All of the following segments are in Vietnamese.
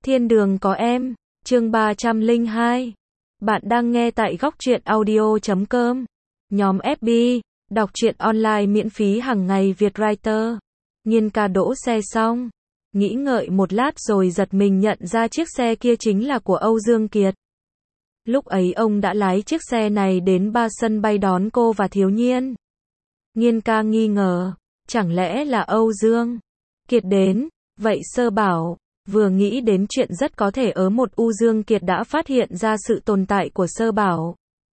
Thiên đường có em, chương 302. Bạn đang nghe tại góc truyện audio.com. Nhóm FB, đọc truyện online miễn phí hàng ngày Việt Writer. Nhiên ca đỗ xe xong, nghĩ ngợi một lát rồi giật mình nhận ra chiếc xe kia chính là của Âu Dương Kiệt. Lúc ấy ông đã lái chiếc xe này đến 3 sân bay đón cô và Thiếu Nhiên. Nhiên ca nghi ngờ, chẳng lẽ là Âu Dương Kiệt đến, vậy Sơ Bảo vừa nghĩ đến chuyện rất có thể một Âu Dương Kiệt đã phát hiện ra sự tồn tại của Sơ Bảo.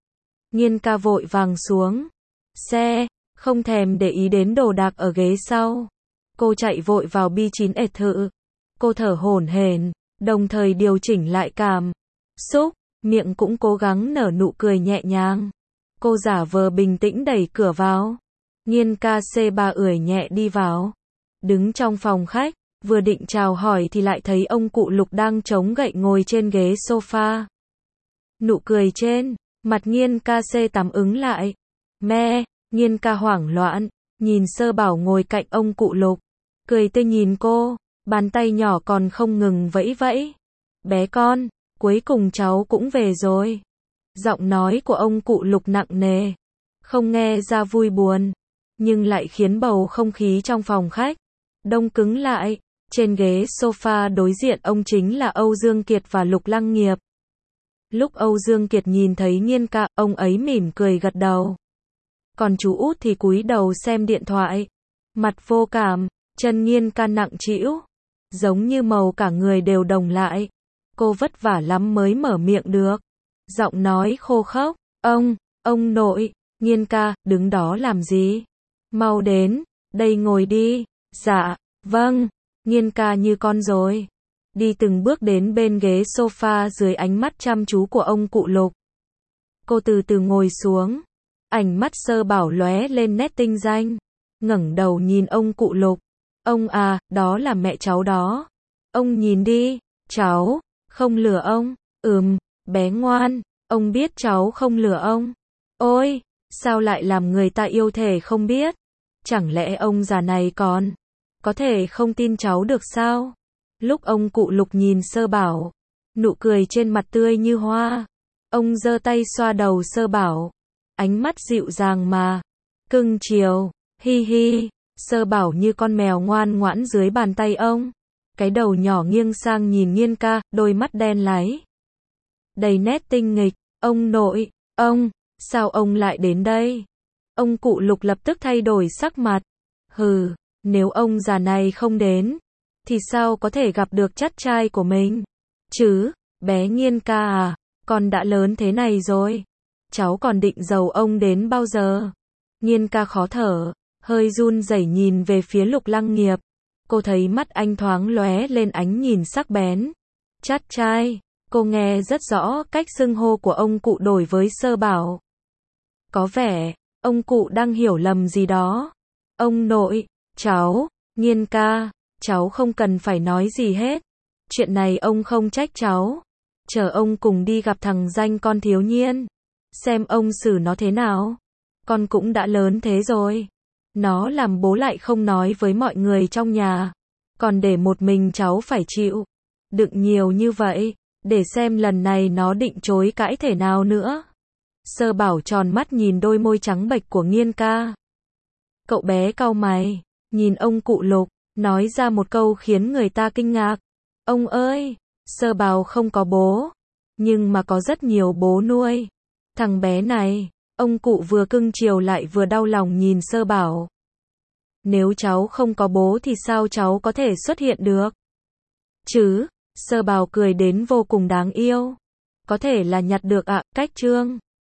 Nhiên ca vội vàng xuống xe, không thèm để ý đến đồ đạc ở ghế sau. Cô chạy vội vào B9 thự. Cô thở hổn hển, đồng thời điều chỉnh lại cảm xúc, miệng cũng cố gắng nở nụ cười nhẹ nhàng. Cô giả vờ bình tĩnh đẩy cửa vào. Nhiên ca C3 ưỡi nhẹ đi vào. Đứng trong phòng khách, vừa định chào hỏi thì lại thấy ông cụ Lục đang chống gậy ngồi trên ghế sofa. Nụ cười trên mặt Nhiên ca C8 ứng lại. Mẹ, Nhiên ca hoảng loạn, nhìn Sơ Bảo ngồi cạnh ông cụ Lục. Cười tươi nhìn cô, bàn tay nhỏ còn không ngừng vẫy vẫy. Bé con, cuối cùng cháu cũng về rồi. Giọng nói của ông cụ Lục nặng nề, không nghe ra vui buồn, nhưng lại khiến bầu không khí trong phòng khách đông cứng lại. Trên ghế sofa đối diện ông chính là Âu Dương Kiệt và Lục Lăng Nghiệp. Lúc Âu Dương Kiệt nhìn thấy Nhiên ca, ông ấy mỉm cười gật đầu. Còn chú út thì cúi đầu xem điện thoại, mặt vô cảm, chân Nhiên ca nặng trĩu, giống như màu cả người đều đồng lại. Cô vất vả lắm mới mở miệng được, giọng nói khô khốc. Ông nội. Nhiên ca, đứng đó làm gì? Mau đến, đây ngồi đi. Dạ, vâng. Nhiên ca như con rồi, đi từng bước đến bên ghế sofa dưới ánh mắt chăm chú của ông cụ Lục. Cô từ từ ngồi xuống, ánh mắt Sơ Bảo lóe lên nét tinh danh, ngẩng đầu nhìn ông cụ Lục. Ông à, đó là mẹ cháu đó. Ông nhìn đi, cháu không lừa ông. Bé ngoan, ông biết cháu không lừa ông. Ôi, sao lại làm người ta yêu thể không biết? Chẳng lẽ ông già này còn có thể không tin cháu được sao? Lúc ông cụ Lục nhìn Sơ Bảo, nụ cười trên mặt tươi như hoa. Ông giơ tay xoa đầu Sơ Bảo, ánh mắt dịu dàng mà cưng chiều. Hi hi. Sơ Bảo như con mèo ngoan ngoãn dưới bàn tay ông, cái đầu nhỏ nghiêng sang nhìn Nhiên ca, đôi mắt đen láy đầy nét tinh nghịch. Ông nội, sao ông lại đến đây? Ông cụ Lục lập tức thay đổi sắc mặt. Hừ, nếu ông già này không đến, thì sao có thể gặp được chắt trai của mình? Chứ, bé Nhiên ca à, con đã lớn thế này rồi, cháu còn định giấu ông đến bao giờ? Nhiên ca khó thở, hơi run rẩy nhìn về phía Lục Lăng Nghiệp. Cô thấy mắt anh thoáng lóe lên ánh nhìn sắc bén. Chắt trai, cô nghe rất rõ cách xưng hô của ông cụ đối với Sơ Bảo. Có vẻ, ông cụ đang hiểu lầm gì đó. Ông nội, cháu, Nhiên ca, cháu không cần phải nói gì hết. Chuyện này ông không trách cháu. Chờ ông cùng đi gặp thằng danh con Thiếu Nhiên, xem ông xử nó thế nào. Con cũng đã lớn thế rồi. Nó làm bố lại không nói với mọi người trong nhà, còn để một mình cháu phải chịu đựng nhiều như vậy, để xem lần này nó định chối cãi thể nào nữa. Sơ Bảo tròn mắt nhìn đôi môi trắng bệch của Nhiên ca. Cậu bé cau mày, nhìn ông cụ Lục, nói ra một câu khiến người ta kinh ngạc. Ông ơi, Sơ Bảo không có bố, nhưng mà có rất nhiều bố nuôi. Thằng bé này, ông cụ vừa cưng chiều lại vừa đau lòng nhìn Sơ Bảo. Nếu cháu không có bố thì sao cháu có thể xuất hiện được? Chứ, Sơ Bảo cười đến vô cùng đáng yêu. Có thể là nhặt được cách Trương